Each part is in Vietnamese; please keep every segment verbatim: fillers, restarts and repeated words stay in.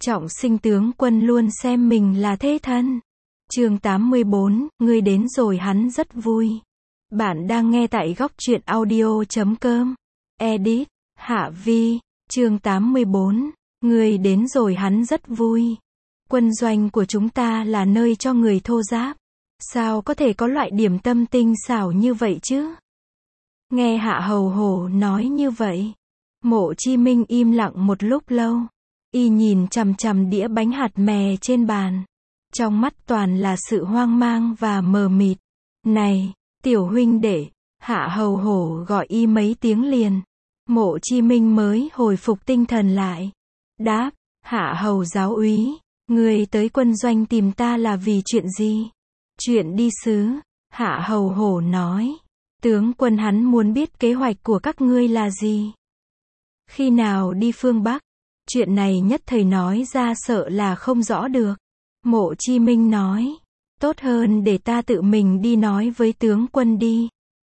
Trọng sinh tướng quân luôn xem mình là thế thân. Chương tám mươi bốn, ngươi đến rồi hắn rất vui. Bạn đang nghe tại góc truyện audio chấm com. Edit, Hạ Vi, chương tám mươi bốn, ngươi đến rồi hắn rất vui. Quân doanh của chúng ta là nơi cho người thô giáp. Sao có thể có loại điểm tâm tinh xảo như vậy chứ? Nghe Hạ Hầu Hổ nói như vậy, Mộ Chi Minh im lặng một lúc lâu. Y nhìn chằm chằm đĩa bánh hạt mè trên bàn. Trong mắt toàn là sự hoang mang và mờ mịt. Này, tiểu huynh đệ, Hạ Hầu Hổ gọi y mấy tiếng liền. Mộ Chi Minh mới hồi phục tinh thần lại. Đáp, Hạ Hầu giáo úy, người tới quân doanh tìm ta là vì chuyện gì? Chuyện đi sứ, Hạ Hầu Hổ nói. Tướng quân hắn muốn biết kế hoạch của các ngươi là gì? Khi nào đi phương Bắc? Chuyện này nhất thời nói ra sợ là không rõ được. Mộ Chi Minh nói. Tốt hơn để ta tự mình đi nói với tướng quân đi.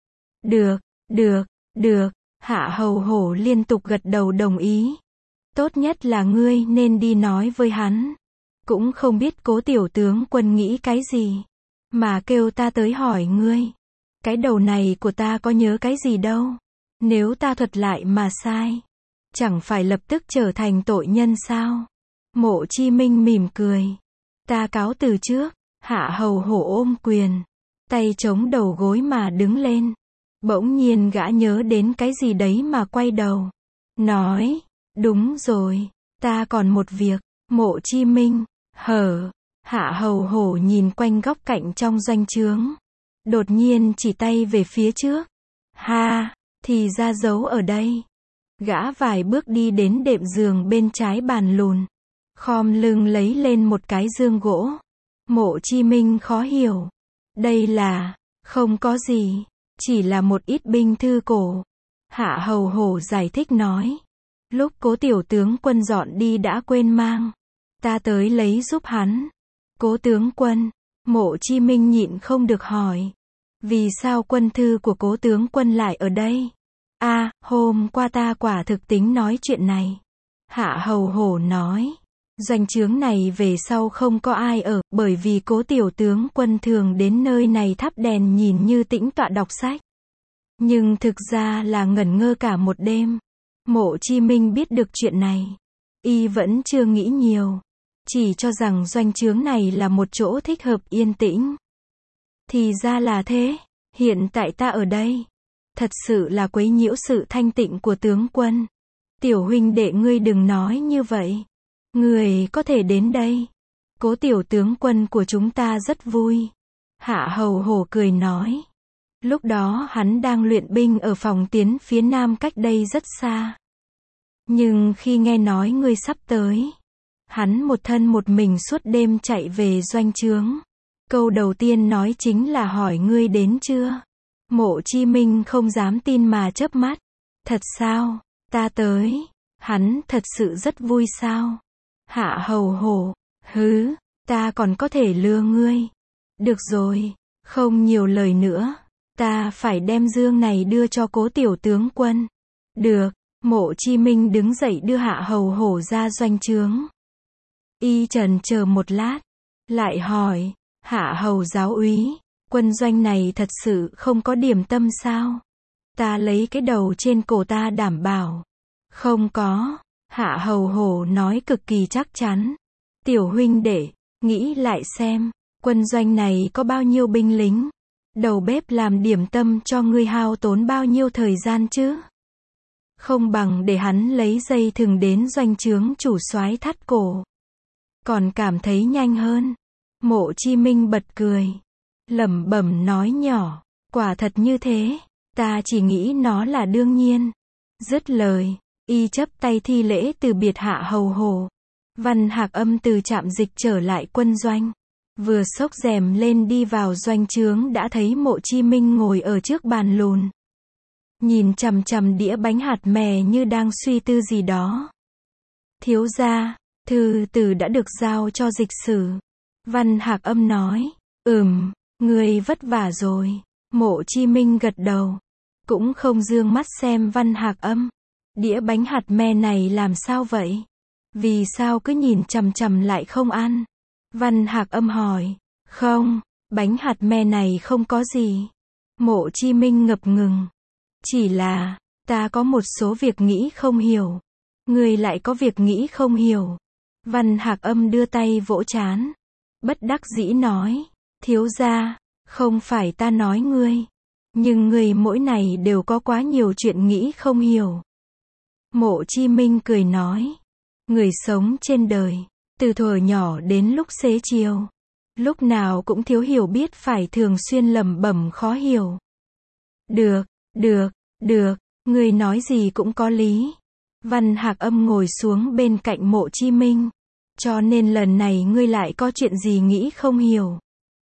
Được, được, được. Hạ Hầu Hổ liên tục gật đầu đồng ý. Tốt nhất là ngươi nên đi nói với hắn. Cũng không biết Cố tiểu tướng quân nghĩ cái gì, mà kêu ta tới hỏi ngươi. Cái đầu này của ta có nhớ cái gì đâu. Nếu ta thuật lại mà sai, chẳng phải lập tức trở thành tội nhân sao? Mộ Chi Minh mỉm cười. Ta cáo từ trước. Hạ Hầu Hổ ôm quyền, tay chống đầu gối mà đứng lên. Bỗng nhiên gã nhớ đến cái gì đấy mà quay đầu. Nói, đúng rồi, ta còn một việc. Mộ Chi Minh, hở. Hạ Hầu Hổ nhìn quanh góc cạnh trong doanh trướng. Đột nhiên chỉ tay về phía trước. Ha, thì ra giấu ở đây. Gã vài bước đi đến đệm giường bên trái bàn lùn. Khom lưng lấy lên một cái dương gỗ. Mộ Chi Minh khó hiểu. Đây là, không có gì, chỉ là một ít binh thư cổ. Hạ Hầu Hổ giải thích nói. Lúc Cố tiểu tướng quân dọn đi đã quên mang. Ta tới lấy giúp hắn. Cố tướng quân, Mộ Chi Minh nhịn không được hỏi. Vì sao quân thư của Cố tướng quân lại ở đây? A, à, hôm qua ta quả thực tính nói chuyện này. Hạ Hầu Hổ nói. Doanh trướng này về sau không có ai ở, bởi vì Cố tiểu tướng quân thường đến nơi này thắp đèn nhìn như tĩnh tọa đọc sách. Nhưng thực ra là ngẩn ngơ cả một đêm. Mộ Chi Minh biết được chuyện này, y vẫn chưa nghĩ nhiều, chỉ cho rằng doanh trướng này là một chỗ thích hợp yên tĩnh. Thì ra là thế, hiện tại ta ở đây, thật sự là quấy nhiễu sự thanh tịnh của tướng quân. Tiểu huynh đệ ngươi đừng nói như vậy. Người có thể đến đây. Cố tiểu tướng quân của chúng ta rất vui. Hạ Hầu Hổ cười nói. Lúc đó hắn đang luyện binh ở phòng tiến phía nam cách đây rất xa. Nhưng khi nghe nói ngươi sắp tới, hắn một thân một mình suốt đêm chạy về doanh trướng. Câu đầu tiên nói chính là hỏi ngươi đến chưa. Mộ Chi Minh không dám tin mà chớp mắt. Thật sao? Ta tới. Hắn thật sự rất vui sao? Hạ Hầu Hổ, hứ, ta còn có thể lừa ngươi. Được rồi, không nhiều lời nữa. Ta phải đem dương này đưa cho Cố tiểu tướng quân. Được. Mộ Chi Minh đứng dậy đưa Hạ Hầu Hổ ra doanh trướng. Y chần chờ một lát, lại hỏi, Hạ Hầu giáo úy, quân doanh này thật sự không có điểm tâm sao? Ta lấy cái đầu trên cổ ta đảm bảo. Không có. Hạ Hầu Hổ nói cực kỳ chắc chắn. Tiểu huynh đệ, nghĩ lại xem, quân doanh này có bao nhiêu binh lính? Đầu bếp làm điểm tâm cho ngươi hao tốn bao nhiêu thời gian chứ? Không bằng để hắn lấy dây thừng đến doanh trướng chủ soái thắt cổ. Còn cảm thấy nhanh hơn. Mộ Chi Minh bật cười, lẩm bẩm nói nhỏ, quả thật như thế, ta chỉ nghĩ nó là đương nhiên. Dứt lời, y chắp tay thi lễ từ biệt Hạ Hầu Hổ. Văn Hạc Âm từ trạm dịch trở lại quân doanh. Vừa xốc rèm lên đi vào doanh trướng đã thấy Mộ Chi Minh ngồi ở trước bàn lùn. Nhìn chằm chằm đĩa bánh hạt mè như đang suy tư gì đó. Thiếu gia, thư từ đã được giao cho dịch sử. Văn Hạc Âm nói. Ừm, người vất vả rồi. Mộ Chi Minh gật đầu. Cũng không dương mắt xem Văn Hạc Âm. Đĩa bánh hạt me này làm sao vậy? Vì sao cứ nhìn chằm chằm lại không ăn? Văn Hạc Âm hỏi. Không, bánh hạt me này không có gì. Mộ Chi Minh ngập ngừng. Chỉ là, ta có một số việc nghĩ không hiểu. Ngươi lại có việc nghĩ không hiểu. Văn Hạc Âm đưa tay vỗ trán. Bất đắc dĩ nói. Thiếu gia, không phải ta nói ngươi. Nhưng ngươi mỗi ngày đều có quá nhiều chuyện nghĩ không hiểu. Mộ Chi Minh cười nói. Người sống trên đời, từ thuở nhỏ đến lúc xế chiều, lúc nào cũng thiếu hiểu biết, phải thường xuyên lẩm bẩm khó hiểu. Được, được, được, ngươi nói gì cũng có lý. Văn Hạc Âm ngồi xuống bên cạnh Mộ Chi Minh. Cho nên lần này ngươi lại có chuyện gì nghĩ không hiểu?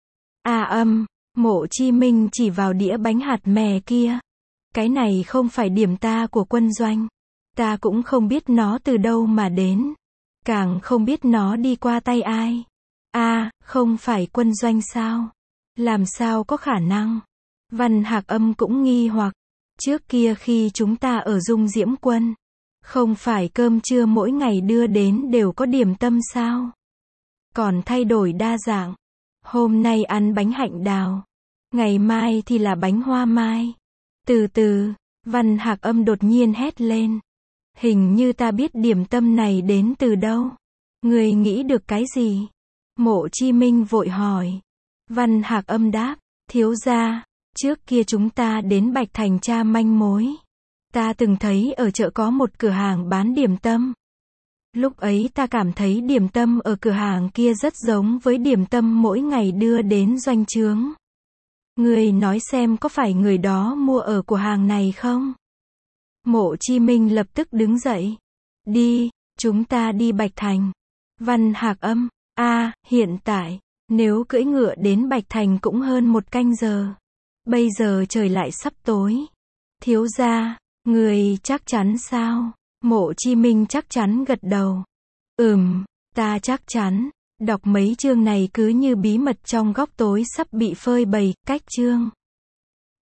À Âm, Mộ Chi Minh chỉ vào đĩa bánh hạt mè kia. Cái này không phải điểm ta của Quân Doanh. Ta cũng không biết nó từ đâu mà đến. Càng không biết nó đi qua tay ai. À, không phải Quân Doanh sao? Làm sao có khả năng? Văn Hạc Âm cũng nghi hoặc. Trước kia khi chúng ta ở Dung Diễm Quân, không phải cơm trưa mỗi ngày đưa đến đều có điểm tâm sao? Còn thay đổi đa dạng. Hôm nay ăn bánh hạnh đào. Ngày mai thì là bánh hoa mai. Từ từ, Văn Hạc Âm đột nhiên hét lên. Hình như ta biết điểm tâm này đến từ đâu. Người nghĩ được cái gì? Mộ Chi Minh vội hỏi. Văn Hạc Âm đáp. Thiếu gia, trước kia chúng ta đến Bạch Thành tra manh mối. Ta từng thấy ở chợ có một cửa hàng bán điểm tâm. Lúc ấy ta cảm thấy điểm tâm ở cửa hàng kia rất giống với điểm tâm mỗi ngày đưa đến doanh trướng. Người nói xem có phải người đó mua ở cửa hàng này không? Mộ Chi Minh lập tức đứng dậy. Đi, chúng ta đi Bạch Thành. Văn Hạc Âm. A, à, hiện tại, nếu cưỡi ngựa đến Bạch Thành cũng hơn một canh giờ. Bây giờ trời lại sắp tối. Thiếu gia, người chắc chắn sao? Mộ Chi Minh chắc chắn gật đầu. Ừm, ta chắc chắn. Đọc mấy chương này cứ như bí mật trong góc tối sắp bị phơi bày. Cách chương